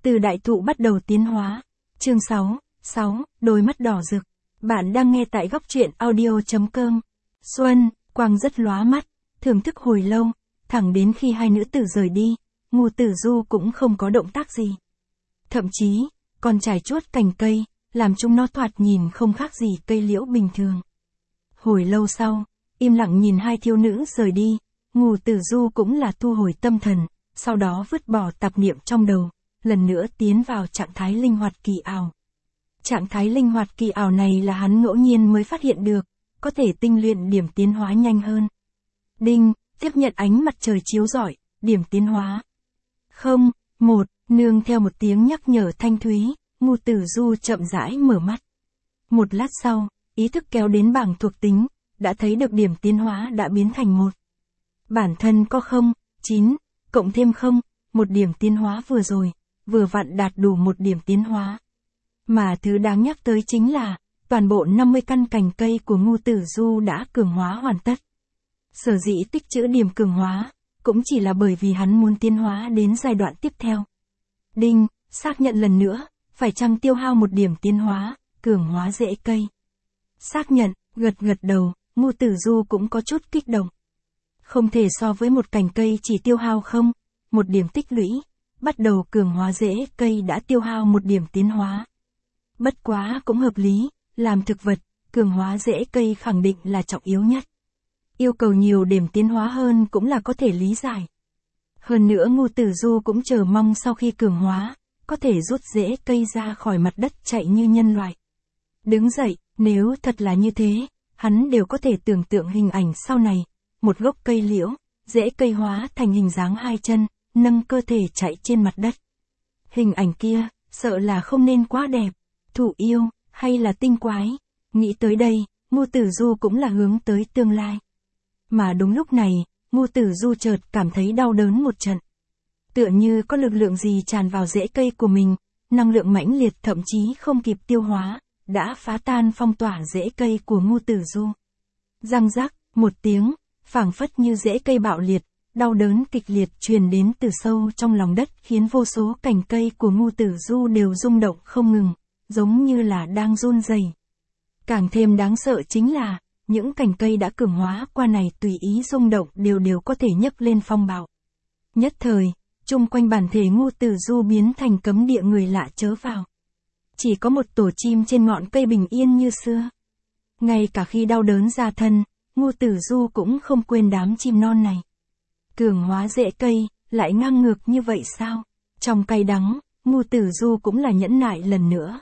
Từ đại thụ bắt đầu tiến hóa. Chương 6, đôi mắt đỏ rực. Bạn đang nghe tại góc truyện audio.com. Xuân, quang rất lóa mắt, thưởng thức hồi lâu, thẳng đến khi hai nữ tử rời đi, Ngưu Tử Du cũng không có động tác gì. Thậm chí, còn trải chuốt cành cây, làm chúng nó thoạt nhìn không khác gì cây liễu bình thường. Hồi lâu sau, im lặng nhìn hai thiếu nữ rời đi, Ngưu Tử Du cũng là thu hồi tâm thần, sau đó vứt bỏ tạp niệm trong đầu, lần nữa tiến vào trạng thái linh hoạt kỳ ảo. Trạng thái linh hoạt kỳ ảo này là hắn ngẫu nhiên mới phát hiện được, có thể tinh luyện điểm tiến hóa nhanh hơn. Đinh, tiếp nhận ánh mặt trời chiếu rọi, điểm tiến hóa. 1, nương theo một tiếng nhắc nhở thanh thúy, Ngưu Tử Du chậm rãi mở mắt. Một lát sau, ý thức kéo đến bảng thuộc tính, đã thấy được điểm tiến hóa đã biến thành 1. Bản thân có 9, cộng thêm 1 điểm tiến hóa vừa rồi, vừa vặn đạt đủ 1 điểm tiến hóa. Mà thứ đáng nhắc tới chính là, toàn bộ 50 căn cành cây của Ngưu Tử Du đã cường hóa hoàn tất. Sở dĩ tích trữ điểm cường hóa, cũng chỉ là bởi vì hắn muốn tiến hóa đến giai đoạn tiếp theo. Đinh, xác nhận lần nữa, phải chăng tiêu hao 1 điểm tiến hóa, cường hóa rễ cây. Xác nhận, gật đầu, Ngưu Tử Du cũng có chút kích động. Không thể so với một cành cây chỉ tiêu hao 1 điểm tích lũy, bắt đầu cường hóa rễ cây đã tiêu hao 1 điểm tiến hóa. Bất quá cũng hợp lý, làm thực vật, cường hóa rễ cây khẳng định là trọng yếu nhất. Yêu cầu nhiều điểm tiến hóa hơn cũng là có thể lý giải. Hơn nữa Ngưu Tử Du cũng chờ mong sau khi cường hóa, có thể rút rễ cây ra khỏi mặt đất chạy như nhân loại. Đứng dậy, nếu thật là như thế, hắn đều có thể tưởng tượng hình ảnh sau này, một gốc cây liễu, rễ cây hóa thành hình dáng 2 chân, nâng cơ thể chạy trên mặt đất. Hình ảnh kia, sợ là không nên quá đẹp, thụ yêu, hay là tinh quái. Nghĩ tới đây, Ngưu Tử Du cũng là hướng tới tương lai. Mà đúng lúc này, Ngưu Tử Du chợt cảm thấy đau đớn một trận. Tựa như có lực lượng gì tràn vào rễ cây của mình, năng lượng mãnh liệt thậm chí không kịp tiêu hóa, đã phá tan phong tỏa rễ cây của Ngưu Tử Du. Răng rắc, một tiếng, phảng phất như rễ cây bạo liệt, đau đớn kịch liệt truyền đến từ sâu trong lòng đất khiến vô số cành cây của Ngưu Tử Du đều rung động không ngừng, giống như là đang run rẩy. Càng thêm đáng sợ chính là, những cành cây đã cường hóa qua này tùy ý rung động đều có thể nhấc lên phong bạo. Nhất thời, chung quanh bản thể Ngưu Tử Du biến thành cấm địa người lạ chớ vào. Chỉ có một tổ chim trên ngọn cây bình yên như xưa. Ngay cả khi đau đớn ra thân, Ngưu Tử Du cũng không quên đám chim non này. Cường hóa rễ cây, lại ngang ngược như vậy sao? Trong cay đắng, Ngưu Tử Du cũng là nhẫn nại lần nữa.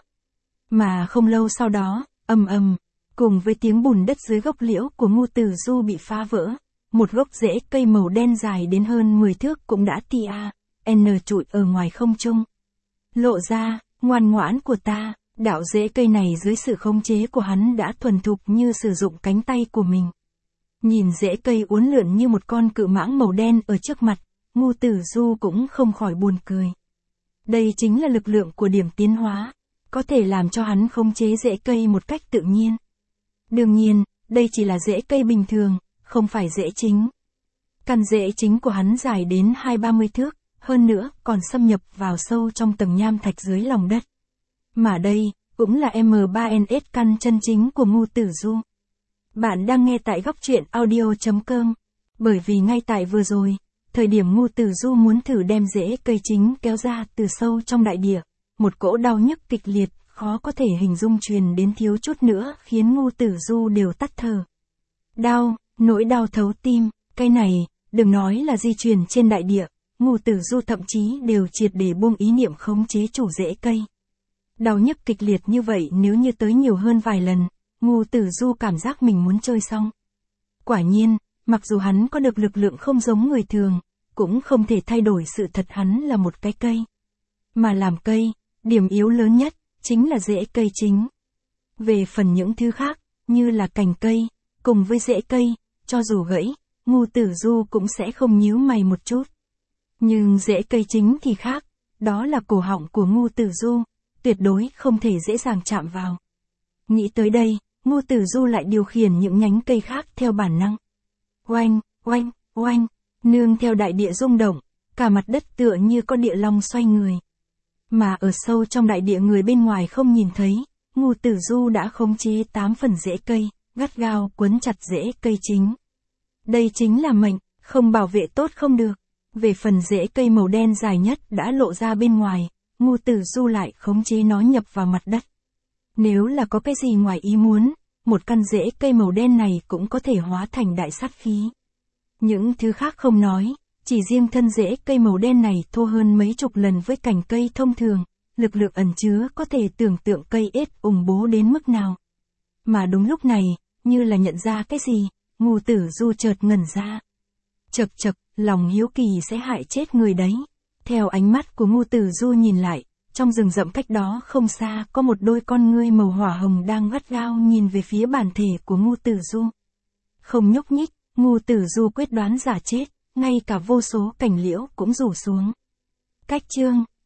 Mà không lâu sau đó, ầm, cùng với tiếng bùn đất dưới gốc liễu của Ngưu Tử Du bị phá vỡ, một gốc rễ cây màu đen dài đến hơn 10 thước cũng đã trụi ở ngoài không trung. Lộ ra, ngoan ngoãn của ta, đạo rễ cây này dưới sự khống chế của hắn đã thuần thục như sử dụng cánh tay của mình. Nhìn rễ cây uốn lượn như một con cự mãng màu đen ở trước mặt, Ngưu Tử Du cũng không khỏi buồn cười. Đây chính là lực lượng của điểm tiến hóa, có thể làm cho hắn khống chế rễ cây một cách tự nhiên. Đương nhiên, đây chỉ là rễ cây bình thường, không phải rễ chính. Căn rễ chính của hắn dài đến 20-30 thước, hơn nữa còn xâm nhập vào sâu trong tầng nham thạch dưới lòng đất. Mà đây, cũng là M3NS căn chân chính của Ngưu Tử Du. Bạn đang nghe tại góc truyện audio.com. Bởi vì ngay tại vừa rồi, thời điểm Ngưu Tử Du muốn thử đem rễ cây chính kéo ra từ sâu trong đại địa, một cỗ đau nhức kịch liệt, khó có thể hình dung truyền đến thiếu chút nữa khiến Ngưu Tử Du đều tắt thở. Đau, nỗi đau thấu tim, cái này, đừng nói là di truyền trên đại địa, Ngưu Tử Du thậm chí đều triệt để buông ý niệm khống chế chủ rễ cây. Đau nhức kịch liệt như vậy nếu như tới nhiều hơn vài lần, Ngưu Tử Du cảm giác mình muốn chơi xong. Quả nhiên, mặc dù hắn có được lực lượng không giống người thường, cũng không thể thay đổi sự thật hắn là một cái cây. Mà làm cây, điểm yếu lớn nhất, chính là rễ cây chính. Về phần những thứ khác, như là cành cây, cùng với rễ cây, cho dù gãy, Ngưu Tử Du cũng sẽ không nhíu mày một chút. Nhưng rễ cây chính thì khác, đó là cổ họng của Ngưu Tử Du, tuyệt đối không thể dễ dàng chạm vào. Nghĩ tới đây, Ngưu Tử Du lại điều khiển những nhánh cây khác theo bản năng. Oanh, oanh, oanh, nương theo đại địa rung động, cả mặt đất tựa như có địa long xoay người. Mà ở sâu trong đại địa người bên ngoài không nhìn thấy, Ngưu Tử Du đã khống chế 8 phần rễ cây, gắt gao quấn chặt rễ cây chính. Đây chính là mệnh, không bảo vệ tốt không được. Về phần rễ cây màu đen dài nhất đã lộ ra bên ngoài, Ngưu Tử Du lại khống chế nó nhập vào mặt đất. Nếu là có cái gì ngoài ý muốn, một căn rễ cây màu đen này cũng có thể hóa thành đại sát khí. Những thứ khác không nói, chỉ riêng thân rễ cây màu đen này thô hơn mấy chục lần với cành cây thông thường, lực lượng ẩn chứa có thể tưởng tượng cây ết ủng bố đến mức nào. Mà đúng lúc này, như là nhận ra cái gì, Ngưu Tử Du chợt ngẩn ra. Chậc chậc, lòng hiếu kỳ sẽ hại chết người đấy. Theo ánh mắt của Ngưu Tử Du nhìn lại, trong rừng rậm cách đó không xa có một đôi con ngươi màu hỏa hồng đang gắt gao nhìn về phía bản thể của Ngưu Tử Du. Không nhúc nhích, Ngưu Tử Du quyết đoán giả chết, ngay cả vô số cành liễu cũng rủ xuống. Cách chương